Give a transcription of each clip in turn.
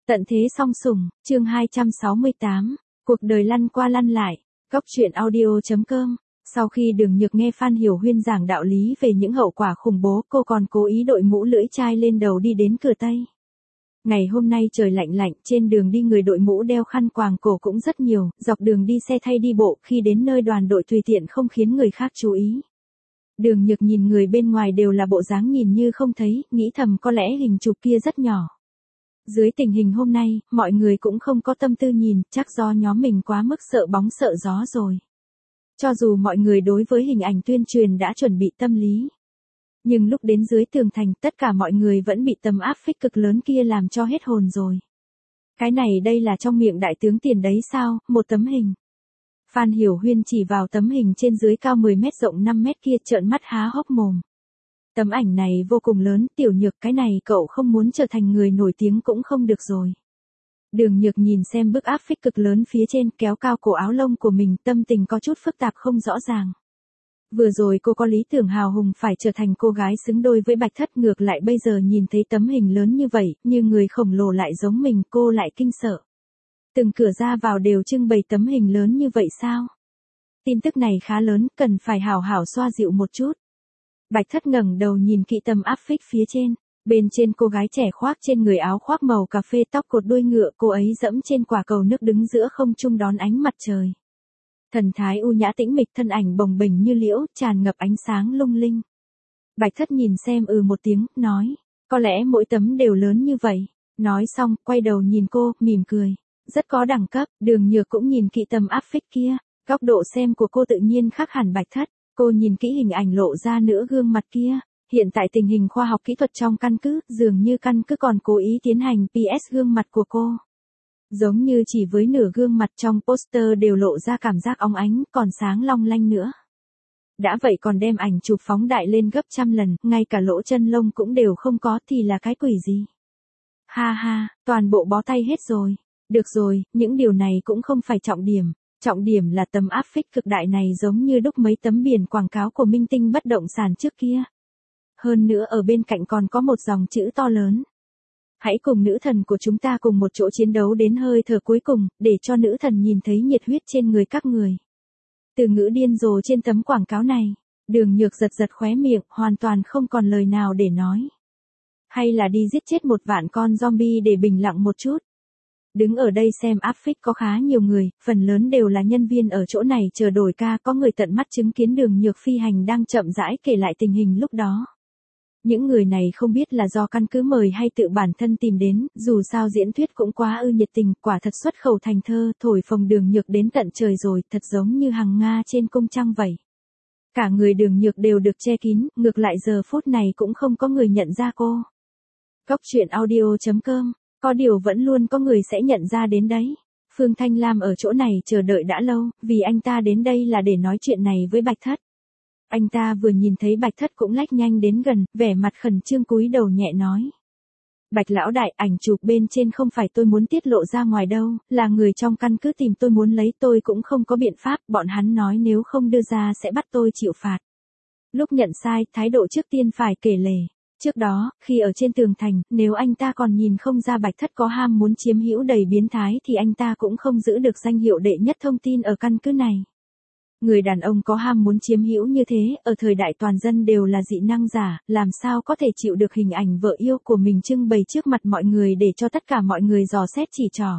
Tận thế song sủng, chương 268, cuộc đời lăn qua lăn lại, góc truyện audio.com. Sau khi Đường Nhược nghe Phan Hiểu Huyên giảng đạo lý về những hậu quả khủng bố, cô còn cố ý đội mũ lưỡi chai lên đầu đi đến cửa Tây. Ngày hôm nay trời lạnh lạnh, trên đường đi người đội mũ đeo khăn quàng cổ cũng rất nhiều, dọc đường đi xe thay đi bộ, khi đến nơi đoàn đội tùy tiện không khiến người khác chú ý. Đường Nhược nhìn người bên ngoài đều là bộ dáng nhìn như không thấy, nghĩ thầm có lẽ hình chụp kia rất nhỏ. Dưới tình hình hôm nay, mọi người cũng không có tâm tư nhìn, chắc do nhóm mình quá mức sợ bóng sợ gió rồi. Cho dù mọi người đối với hình ảnh tuyên truyền đã chuẩn bị tâm lý. Nhưng lúc đến dưới tường thành, tất cả mọi người vẫn bị tầm áp phích cực lớn kia làm cho hết hồn rồi. Cái này đây là trong miệng đại tướng Tiền đấy sao, một tấm hình. Phan Hiểu Huyên chỉ vào tấm hình trên dưới cao 10 mét rộng 5 mét kia, trợn mắt há hốc mồm. Tấm ảnh này vô cùng lớn, Tiểu Nhược, cái này cậu không muốn trở thành người nổi tiếng cũng không được rồi. Đường Nhược nhìn xem bức áp phích cực lớn phía trên, kéo cao cổ áo lông của mình, tâm tình có chút phức tạp không rõ ràng. Vừa rồi cô có lý tưởng hào hùng phải trở thành cô gái xứng đôi với Bạch Thất, ngược lại bây giờ nhìn thấy tấm hình lớn như vậy, như người khổng lồ lại giống mình, cô lại kinh sợ. Từng cửa ra vào đều trưng bày tấm hình lớn như vậy sao? Tin tức này khá lớn, cần phải hảo hảo xoa dịu một chút. Bạch Thất ngẩng đầu nhìn kỹ tấm áp phích phía trên. Bên trên cô gái trẻ khoác trên người áo khoác màu cà phê, tóc cột đuôi ngựa, cô ấy dẫm trên quả cầu nước đứng giữa không trung đón ánh mặt trời. Thần thái u nhã tĩnh mịch, thân ảnh bồng bềnh như liễu, tràn ngập ánh sáng lung linh. Bạch Thất nhìn xem một tiếng, nói, có lẽ mỗi tấm đều lớn như vậy. Nói xong, quay đầu nhìn cô, mỉm cười. Rất có đẳng cấp. Đường Nhược cũng nhìn kỹ tấm áp phích kia. Góc độ xem của cô tự nhiên khác hẳn Bạch Thất. Cô nhìn kỹ hình ảnh lộ ra nửa gương mặt kia. Hiện tại tình hình khoa học kỹ thuật trong căn cứ, dường như căn cứ còn cố ý tiến hành PS gương mặt của cô. Giống như chỉ với nửa gương mặt trong poster đều lộ ra cảm giác óng ánh, còn sáng long lanh nữa. Đã vậy còn đem ảnh chụp phóng đại lên gấp trăm lần, ngay cả lỗ chân lông cũng đều không có thì là cái quỷ gì. Ha ha, toàn bộ bó tay hết rồi. Được rồi, những điều này cũng không phải trọng điểm. Trọng điểm là tấm áp phích cực đại này giống như đúc mấy tấm biển quảng cáo của Minh Tinh bất động sản trước kia. Hơn nữa ở bên cạnh còn có một dòng chữ to lớn. Hãy cùng nữ thần của chúng ta cùng một chỗ chiến đấu đến hơi thở cuối cùng, để cho nữ thần nhìn thấy nhiệt huyết trên người các người. Từ ngữ điên rồ trên tấm quảng cáo này, Đường Nhược giật giật khóe miệng, hoàn toàn không còn lời nào để nói. Hay là đi giết chết 1 vạn con zombie để bình lặng một chút. Đứng ở đây xem áp phích có khá nhiều người, phần lớn đều là nhân viên ở chỗ này chờ đổi ca, có người tận mắt chứng kiến Đường Nhược phi hành đang chậm rãi kể lại tình hình lúc đó. Những người này không biết là do căn cứ mời hay tự bản thân tìm đến, dù sao diễn thuyết cũng quá nhiệt tình, quả thật xuất khẩu thành thơ, thổi phồng Đường Nhược đến tận trời rồi, thật giống như hằng Nga trên cung trăng vậy. Cả người Đường Nhược đều được che kín, ngược lại giờ phút này cũng không có người nhận ra cô. Góc truyện audio.com, có điều vẫn luôn có người sẽ nhận ra đến đấy. Phương Thanh Lam ở chỗ này chờ đợi đã lâu, vì anh ta đến đây là để nói chuyện này với Bạch Thất. Anh ta vừa nhìn thấy Bạch Thất cũng lách nhanh đến gần, vẻ mặt khẩn trương cúi đầu nhẹ nói. Bạch lão đại, ảnh chụp bên trên không phải tôi muốn tiết lộ ra ngoài đâu, là người trong căn cứ tìm tôi muốn lấy, tôi cũng không có biện pháp, bọn hắn nói nếu không đưa ra sẽ bắt tôi chịu phạt. Lúc nhận sai, thái độ trước tiên phải kể lể. Trước đó, khi ở trên tường thành, nếu anh ta còn nhìn không ra Bạch Thất có ham muốn chiếm hữu đầy biến thái thì anh ta cũng không giữ được danh hiệu đệ nhất thông tin ở căn cứ này. Người đàn ông có ham muốn chiếm hữu như thế, ở thời đại toàn dân đều là dị năng giả, làm sao có thể chịu được hình ảnh vợ yêu của mình trưng bày trước mặt mọi người để cho tất cả mọi người dò xét chỉ trỏ.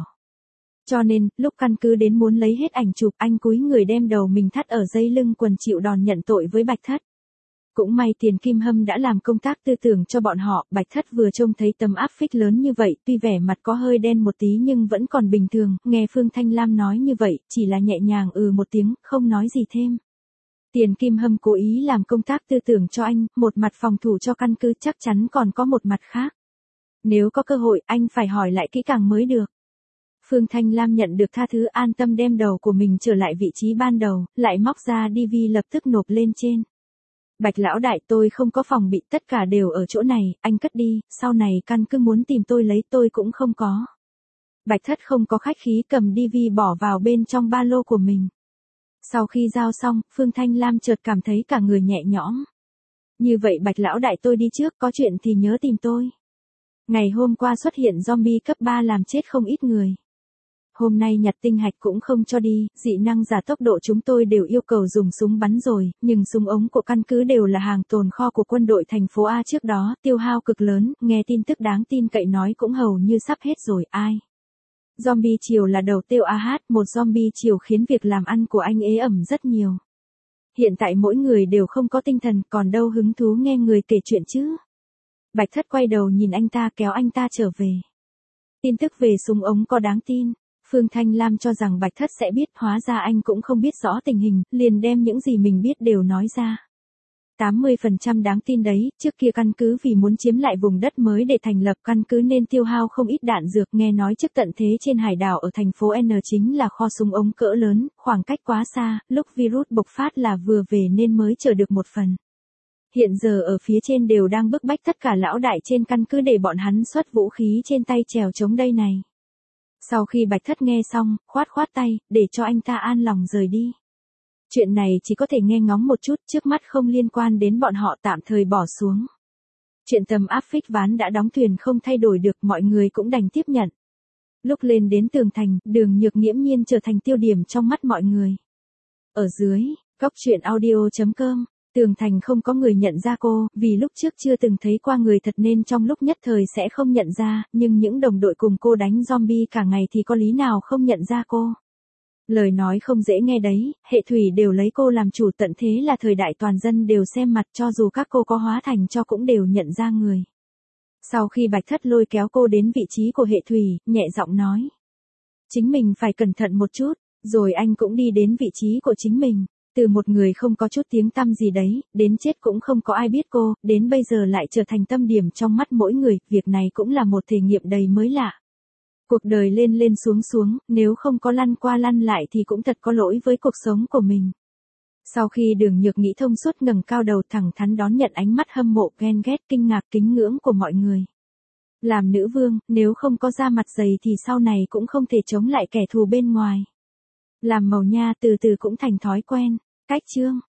Cho nên, lúc căn cứ đến muốn lấy hết ảnh chụp, anh cúi người đem đầu mình thắt ở dây lưng quần chịu đòn nhận tội với Bạch Thất. Cũng may Tiền Kim Hâm đã làm công tác tư tưởng cho bọn họ, Bạch Thất vừa trông thấy tấm áp phích lớn như vậy, tuy vẻ mặt có hơi đen một tí nhưng vẫn còn bình thường, nghe Phương Thanh Lam nói như vậy, chỉ là nhẹ nhàng một tiếng, không nói gì thêm. Tiền Kim Hâm cố ý làm công tác tư tưởng cho anh, một mặt phòng thủ cho căn cứ, chắc chắn còn có một mặt khác. Nếu có cơ hội, anh phải hỏi lại kỹ càng mới được. Phương Thanh Lam nhận được tha thứ, an tâm đem đầu của mình trở lại vị trí ban đầu, lại móc ra DV lập tức nộp lên trên. Bạch lão đại, tôi không có phòng bị, tất cả đều ở chỗ này, anh cất đi, sau này căn cứ muốn tìm tôi lấy tôi cũng không có. Bạch Thất không có khách khí cầm DV bỏ vào bên trong ba lô của mình. Sau khi giao xong, Phương Thanh Lam chợt cảm thấy cả người nhẹ nhõm. Như vậy Bạch lão đại, tôi đi trước, có chuyện thì nhớ tìm tôi. Ngày hôm qua xuất hiện zombie cấp 3 làm chết không ít người. Hôm nay nhặt tinh hạch cũng không cho đi, dị năng giả tốc độ chúng tôi đều yêu cầu dùng súng bắn rồi, nhưng súng ống của căn cứ đều là hàng tồn kho của quân đội thành phố A trước đó, tiêu hao cực lớn, nghe tin tức đáng tin cậy nói cũng hầu như sắp hết rồi, ai. Zombie chiều là đầu tiêu AH, một zombie chiều khiến việc làm ăn của anh ế ẩm rất nhiều. Hiện tại mỗi người đều không có tinh thần, còn đâu hứng thú nghe người kể chuyện chứ. Bạch Thất quay đầu nhìn anh ta kéo anh ta trở về. Tin tức về súng ống có đáng tin. Phương Thanh Lam cho rằng Bạch Thất sẽ biết, hóa ra anh cũng không biết rõ tình hình, liền đem những gì mình biết đều nói ra. 80% đáng tin đấy, trước kia căn cứ vì muốn chiếm lại vùng đất mới để thành lập căn cứ nên tiêu hao không ít đạn dược, nghe nói trước tận thế trên hải đảo ở thành phố N chính là kho súng ống cỡ lớn, khoảng cách quá xa, lúc virus bộc phát là vừa về nên mới chờ được một phần. Hiện giờ ở phía trên đều đang bức bách tất cả lão đại trên căn cứ để bọn hắn xuất vũ khí trên tay trèo chống đây này. Sau khi Bạch Thất nghe xong, khoát khoát tay, để cho anh ta an lòng rời đi. Chuyện này chỉ có thể nghe ngóng một chút, trước mắt không liên quan đến bọn họ, tạm thời bỏ xuống. Chuyện tầm áp phích ván đã đóng thuyền không thay đổi được, mọi người cũng đành tiếp nhận. Lúc lên đến tường thành, Đường Nhược nghiễm nhiên trở thành tiêu điểm trong mắt mọi người. Ở dưới, góc truyện audio.com, tường thành không có người nhận ra cô, vì lúc trước chưa từng thấy qua người thật nên trong lúc nhất thời sẽ không nhận ra, nhưng những đồng đội cùng cô đánh zombie cả ngày thì có lý nào không nhận ra cô. Lời nói không dễ nghe đấy, hệ thủy đều lấy cô làm chủ, tận thế là thời đại toàn dân đều xem mặt, cho dù các cô có hóa thành cho cũng đều nhận ra người. Sau khi Bạch Thất lôi kéo cô đến vị trí của hệ thủy, nhẹ giọng nói. Chính mình phải cẩn thận một chút, rồi anh cũng đi đến vị trí của chính mình. Từ một người không có chút tiếng tăm gì đấy, đến chết cũng không có ai biết cô, đến bây giờ lại trở thành tâm điểm trong mắt mỗi người, việc này cũng là một thể nghiệm đầy mới lạ. Cuộc đời lên lên xuống xuống, nếu không có lăn qua lăn lại thì cũng thật có lỗi với cuộc sống của mình. Sau khi Đường Nhược nghĩ thông suốt, ngẩng cao đầu thẳng thắn đón nhận ánh mắt hâm mộ, ghen ghét, kinh ngạc, kính ngưỡng của mọi người. Làm nữ vương, nếu không có da mặt dày thì sau này cũng không thể chống lại kẻ thù bên ngoài. Làm màu nha từ từ cũng thành thói quen. Cách chương